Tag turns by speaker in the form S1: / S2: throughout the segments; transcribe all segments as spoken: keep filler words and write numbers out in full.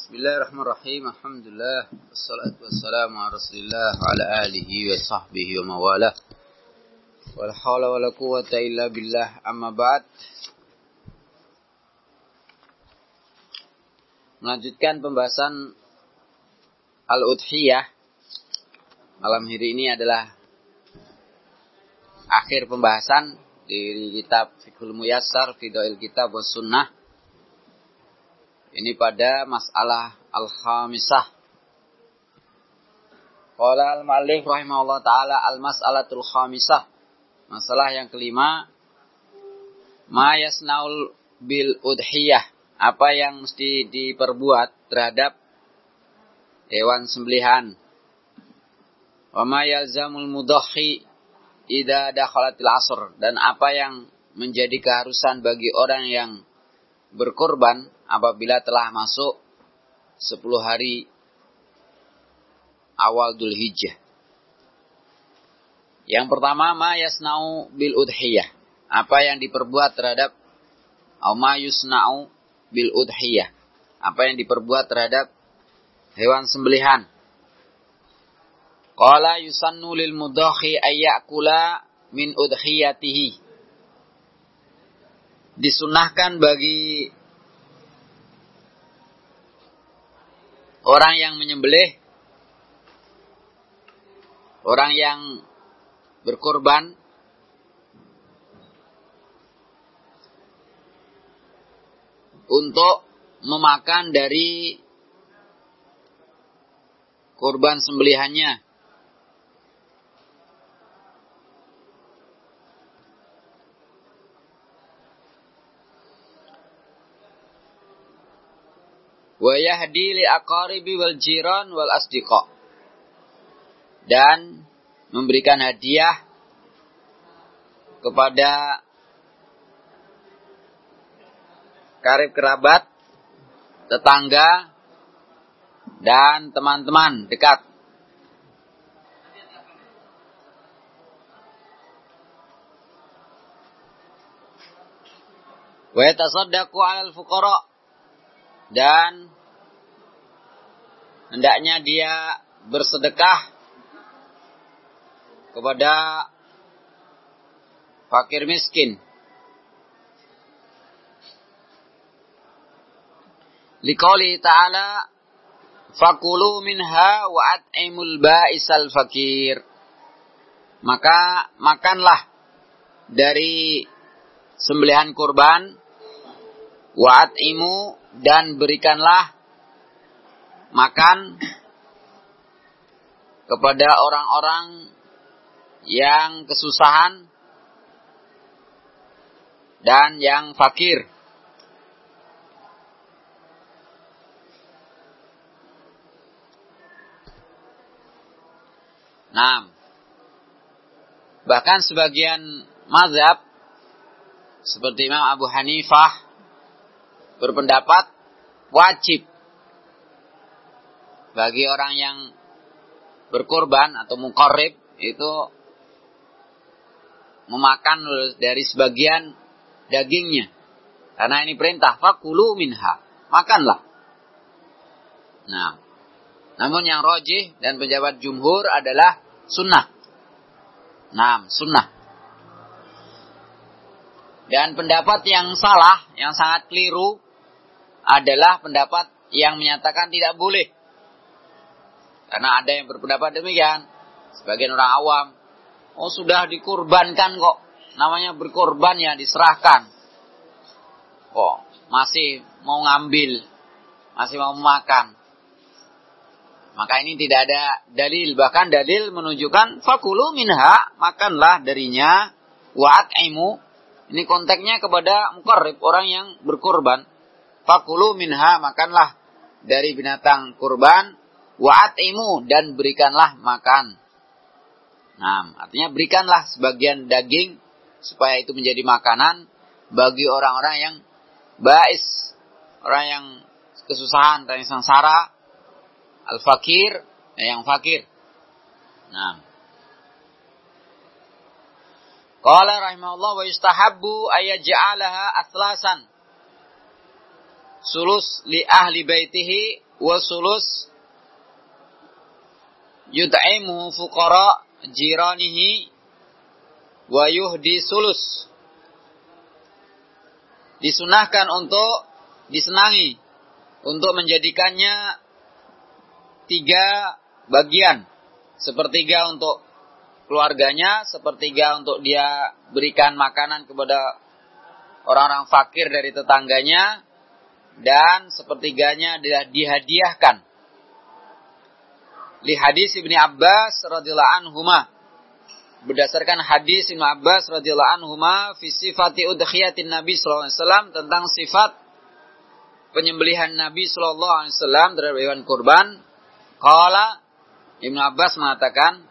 S1: Bismillahirrahmanirrahim. Alhamdulillah. Wassalatu wassalamu ala Rasulillah wa ala alihi wa sahbihi wa mawalah. Wala hawla wala quwwata illa billah. Amma ba'd. Melanjutkan pembahasan Al-Udhiyah. Malam hari ini adalah akhir pembahasan dari kitab Fiqhul Muyassar fi Dha'il Kitab was Sunnah. Ini pada masalah al-khamisah. Qala al-mu'allif rahimahullah ta'ala al-mas'alatul khamisah. Masalah yang kelima. Ma yasnaul bil udhiyah. Apa yang mesti diperbuat terhadap hewan sembelihan. Wa ma yalzamul mudahhi idza dakhalatil asr. Dan apa yang menjadi keharusan bagi orang yang berkorban apabila telah masuk sepuluh hari awal Dzul Hijjah. Yang pertama, ma yasna'u bil udhiyah. Apa yang diperbuat terhadap au ma yusna'u bil udhiyah. Apa yang diperbuat terhadap hewan sembelihan. Qala yusannu lil mudakhi ayyakula min udhiyatihi. Disunahkan bagi orang yang menyembelih, orang yang berkorban, untuk memakan dari korban sembelihannya. Wa yahdi li aqaribi wal jiran wal asdiqa. Dan memberikan hadiah kepada karib kerabat, tetangga, dan teman-teman dekat. Wa yatasaddaqu 'alal fuqara. Dan hendaknya dia bersedekah kepada fakir miskin. Liqouli ta'ala fakulu minha wa at'imul ba'isal fakir. Maka makanlah dari sembelihan kurban, wa at'imu, dan berikanlah makan kepada orang-orang yang kesusahan dan yang fakir. Nah, bahkan sebagian mazhab seperti Imam Abu Hanifah berpendapat wajib bagi orang yang berkorban atau muqarrib itu memakan dari sebagian dagingnya. Karena ini perintah, fakulu minha, makanlah. Nah, namun yang rajih dan pendapat jumhur adalah sunnah. Nah, sunnah. Dan pendapat yang salah, yang sangat keliru, adalah pendapat yang menyatakan tidak boleh. Karena ada yang berpendapat demikian. Sebagian orang awam, oh sudah dikurbankan kok. Namanya berkorban ya, diserahkan. Kok masih mau ngambil, masih mau makan. Maka ini tidak ada dalil. Bahkan dalil menunjukkan fakulu minha, makanlah darinya, wa at'imu. Ini konteksnya kepada muqarrib, orang yang berkorban. Fakulu minha, makanlah dari binatang kurban, wa at'imu, dan berikanlah makan. Nah, artinya berikanlah sebagian daging supaya itu menjadi makanan bagi orang-orang yang bais, orang yang kesusahan, orang yang sengsara, al-fakir, yang fakir. Nah, qala rahimahullah wa yustahabbu ayaj'alaha athlasan. Sulus li ahli baitihi wa sulus yut'imu fuqara jiranihi wa yuhdi sulus. Disunahkan untuk disenangi untuk menjadikannya tiga bagian. Sepertiga untuk keluarganya, sepertiga untuk dia berikan makanan kepada orang-orang fakir dari tetangganya, dan sepertiganya adalah dihadiahkan. Li hadis Ibnu Abbas radhiyallahu anhuma, berdasarkan hadis Ibnu Abbas radhiyallahu anhuma fi sifati udhiyatin Nabi sallallahu alaihi wasallam, tentang sifat penyembelihan Nabi sallallahu alaihi wasallam terhadap hewan kurban. Qala, Ibnu Abbas mengatakan,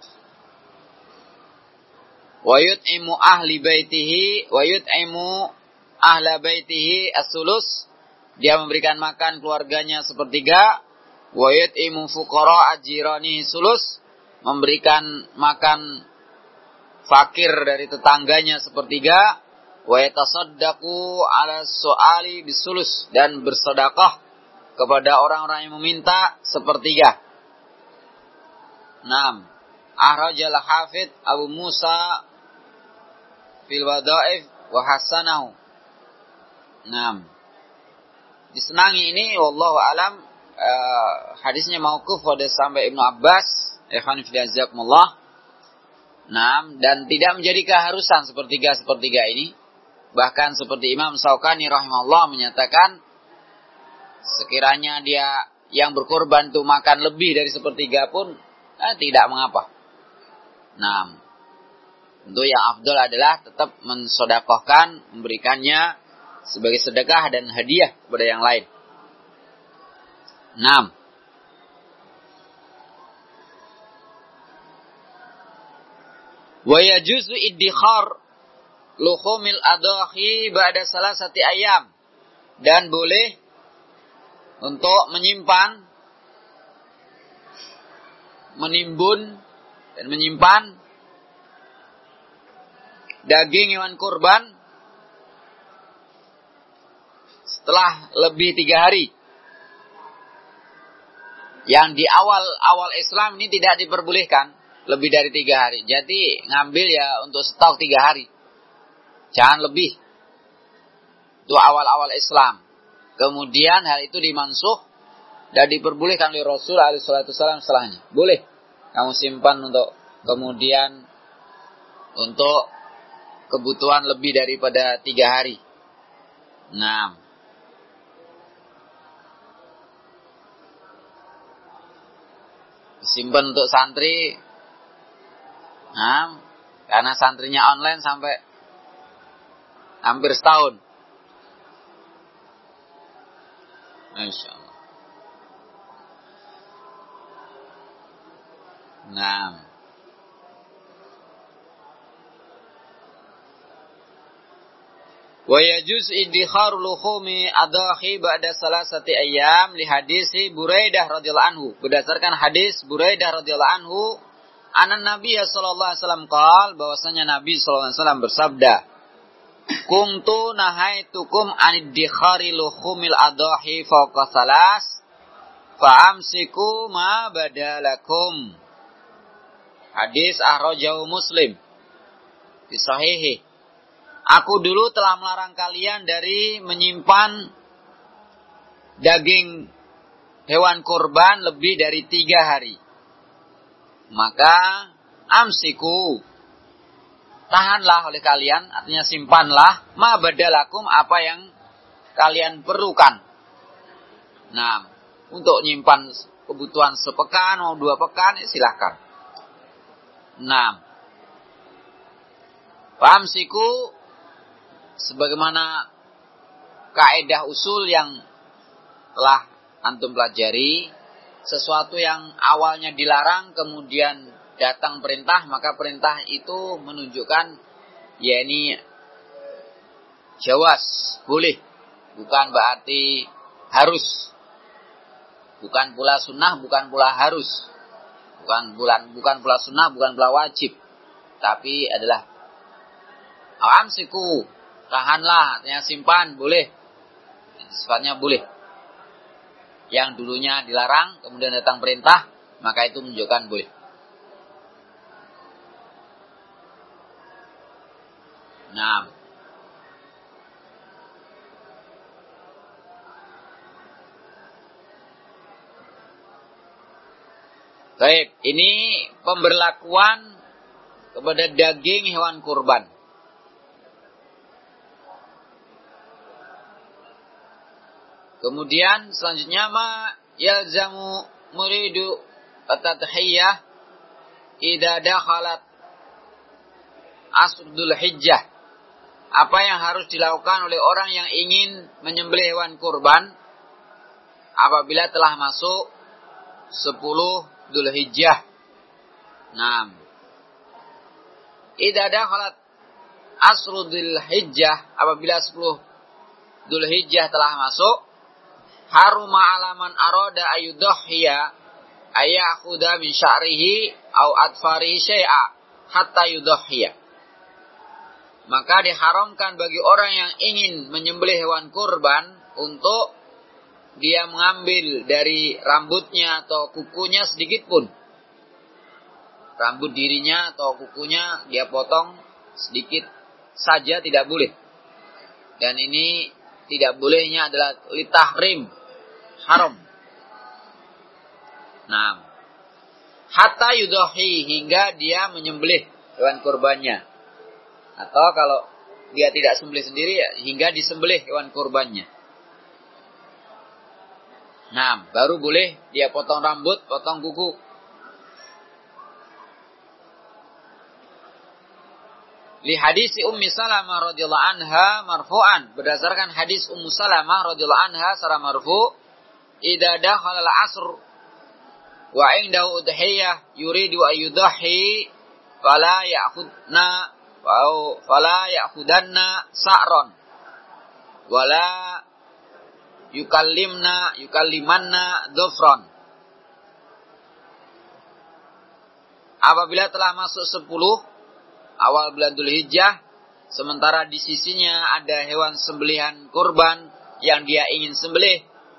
S1: wa yut'imu ahli baitihi wa yut'imu ahla baitihi as-sulus, dia memberikan makan keluarganya sepertiga. Wa yut'imu fuqara ajirani sulus, memberikan makan fakir dari tetangganya sepertiga. Wa yatasaddaqu ala su'ali bisulus, dan bersedekah kepada orang-orang yang meminta sepertiga. Naam. Ahrajal hafidh Abu Musa fil wada'if wa hasanahu. Naam. Disenangi ini wallahu alam, uh, hadisnya mauquf pada sampai Ibnu Abbas, ikhwan fillah jazakumullah. Naam, dan tidak menjadi keharusan sepertiga-sepertiga ini. Bahkan seperti Imam Syaukani rahimahullah menyatakan, sekiranya dia yang berkorban itu makan lebih dari sepertiga pun eh, tidak mengapa. Nah, tentu yang afdal adalah tetap mensedekahkan, memberikannya sebagai sedekah dan hadiah kepada yang lain. Naam. Wa yajuzu iddikhar luhumil adahi ba'da salasati ayam, dan boleh untuk menyimpan, menimbun dan menyimpan daging hewan kurban setelah lebih tiga hari. Yang di awal-awal Islam ini tidak diperbolehkan lebih dari tiga hari. Jadi ngambil ya untuk stok tiga hari. Jangan lebih. Itu awal-awal Islam. Kemudian hal itu dimansuh dan diperbolehkan oleh Rasul alaihi salatu wasallam setelahnya. Boleh kamu simpan untuk kemudian untuk kebutuhan lebih daripada tiga hari. Nah, simpan untuk santri. Nah, karena santrinya online sampai hampir setahun. Masya Allah. Nah, wa yajuz idkharu luhumi adahi ba'da salasati ayyam li hadisi Buraidah radhiyallahu anhu, berdasarkan hadis Buraidah radhiyallahu anhu, anan Nabi sallallahu alaihi wasallam qaal, bahwasanya Nabi sallallahu alaihi wasallam bersabda, kuntu nahaitukum aniddikhari luhumil adahi fawqa salas fa'amsiku ma badalakum. Hadis akhrajahu Muslim fi sahihi. Aku dulu telah melarang kalian dari menyimpan daging hewan kurban lebih dari tiga hari. Maka amsiku, tahanlah oleh kalian, artinya simpanlah, ma badalakum, apa yang kalian perlukan. Nah, untuk nyimpan kebutuhan sepekan mau dua pekan, ya silahkan. Nah, amsiku, sebagaimana kaidah usul yang telah antum pelajari, sesuatu yang awalnya dilarang kemudian datang perintah, maka perintah itu menunjukkan yakni jawaz, boleh, bukan berarti harus, bukan pula sunnah, bukan pula harus, bukan bulan bukan pula sunnah, bukan pula wajib, tapi adalah amsiku, tahanlah, artinya simpan, boleh. Sifatnya boleh. yang dulunya dilarang, kemudian datang perintah, maka itu menunjukkan boleh. Nah, baik, ini pemberlakuan kepada daging hewan kurban. Kemudian selanjutnya ma yalzamu muridu at-tadhiyah idza dakhalat asrul hijjah. Apa yang harus dilakukan oleh orang yang ingin menyembelih hewan kurban apabila telah masuk sepuluh Dzulhijjah. Nah, idza dakhalat asrul hijjah, apabila sepuluh Dzulhijjah telah masuk, haruma alaman arada ayudhhiya ayakhudha min sya'rihi au adfarihi syai'a hatta yudhhiya. Maka diharamkan bagi orang yang ingin menyembelih hewan kurban untuk dia mengambil dari rambutnya atau kukunya sedikit pun. Rambut dirinya atau kukunya dia potong sedikit saja tidak boleh. Dan ini tidak bolehnya adalah litahrim, haram. Nah, hatta yudhi, hingga dia menyembelih hewan kurbannya. Atau kalau dia tidak sembelih sendiri, ya, hingga disembelih hewan kurbannya. Nah, baru boleh dia potong rambut, potong kuku. Li hadis Ummi Salamah radhiyallahu anha marfu'an, berdasarkan hadis Ummu Salamah radhiyallahu anha secara marfu', idza dakhala al-'asr wa 'indahu udhiyah yuridu an yudhi fala ya'khudna wa fala ya'khudanna sa'ron wala yukallimna yukallimanna dhufran. Apabila telah masuk sepuluh awal bulan Dzulhijjah, sementara di sisinya ada hewan sembelihan kurban yang dia ingin sembelih,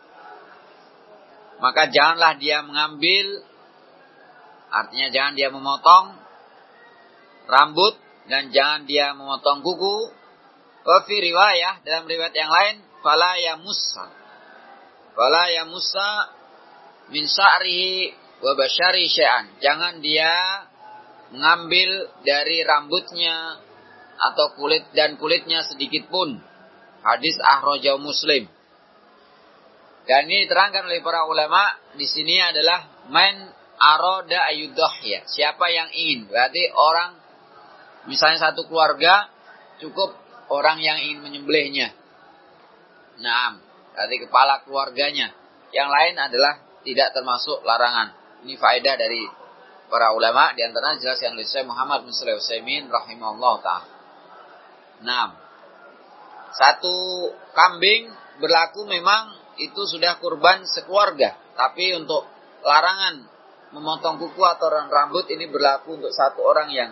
S1: maka janganlah dia mengambil, artinya jangan dia memotong rambut dan jangan dia memotong kuku. Wa fi riwayah, dalam riwayat yang lain, fala yamussa fala yamussa min sa'rihi wa basyari syai'an, jangan dia mengambil dari rambutnya atau kulit dan kulitnya sedikit pun. Hadis akhrajahu Muslim. Dan ini diterangkan oleh para ulama di sini adalah man arada ayudhhiya, siapa yang ingin. Berarti orang, misalnya satu keluarga, cukup orang yang ingin menyembelihnya. Nah, berarti kepala keluarganya. Yang lain adalah tidak termasuk larangan. Ini faedah dari para ulama, di antaranya jelas yang oleh Syekh Muhammad bin Shalih Al-Utsaimin rahimahullah ta'ala. Nah, satu kambing berlaku memang itu sudah kurban sekeluarga, tapi untuk larangan memotong kuku atau rambut ini berlaku untuk satu orang yang,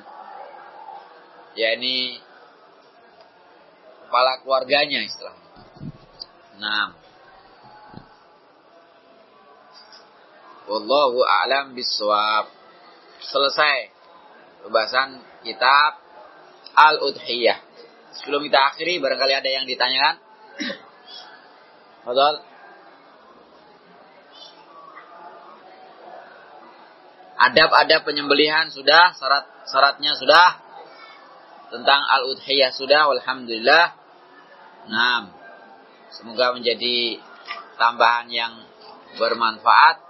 S1: yakni kepala keluarganya istilahnya. Nah, wallahu a'lam bissawab. Selesai pembahasan kitab Al-Udhiyah. Sebelum kita akhiri, barangkali ada yang ditanyakan. Betul? Adab-adab penyembelihan sudah, syarat-syaratnya sudah, tentang Al-Udhiyah sudah, walhamdulillah. Nah, semoga menjadi tambahan yang bermanfaat.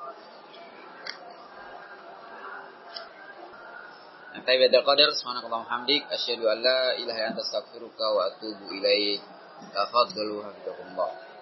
S1: Nanti beda qadar, subhanakallahumma hamdik, asyhadu an la ilaha illa anta astaghfiruka wa atubu ilaik. Tafadhalu hafizakumullah.